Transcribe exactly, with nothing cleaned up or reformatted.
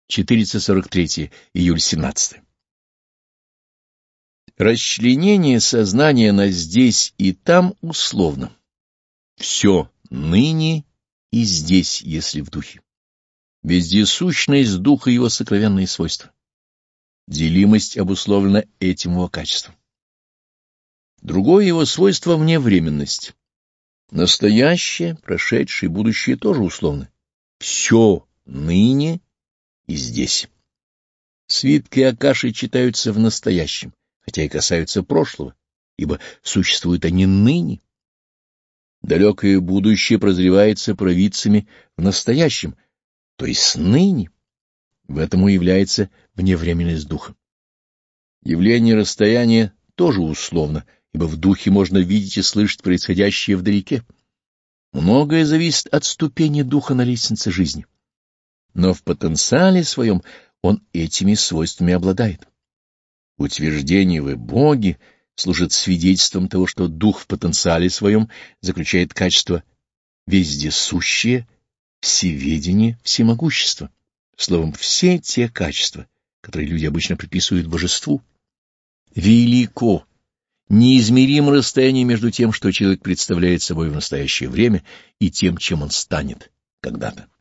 четыреста сорок третье, июль семнадцатое. Расчленение сознания на здесь и там условно. Все ныне и здесь, если в духе. Вездесущность духа — его сокровенные свойства. Делимость обусловлена этим его качеством. Другое его свойство — вневременность. Настоящее, прошедшее и будущее тоже условны. Все ныне и здесь. Свитки Акаши читаются в настоящем, хотя и касаются прошлого, ибо существуют они ныне. Далекое будущее прозревается провидцами в настоящем, то есть ныне. В этом и является вневременность духа. Явление расстояния тоже условно, ибо в духе можно видеть и слышать происходящее вдалеке. Многое зависит от ступени духа на лестнице жизни. Но в потенциале своем он этими свойствами обладает. Утверждение «вы боги» служит свидетельством того, что дух в потенциале своем заключает качество вездесущее, всеведение, всемогущество. Словом, все те качества, которые люди обычно приписывают божеству. Велико, неизмеримо расстояние между тем, что человек представляет собой в настоящее время, и тем, чем он станет когда-то.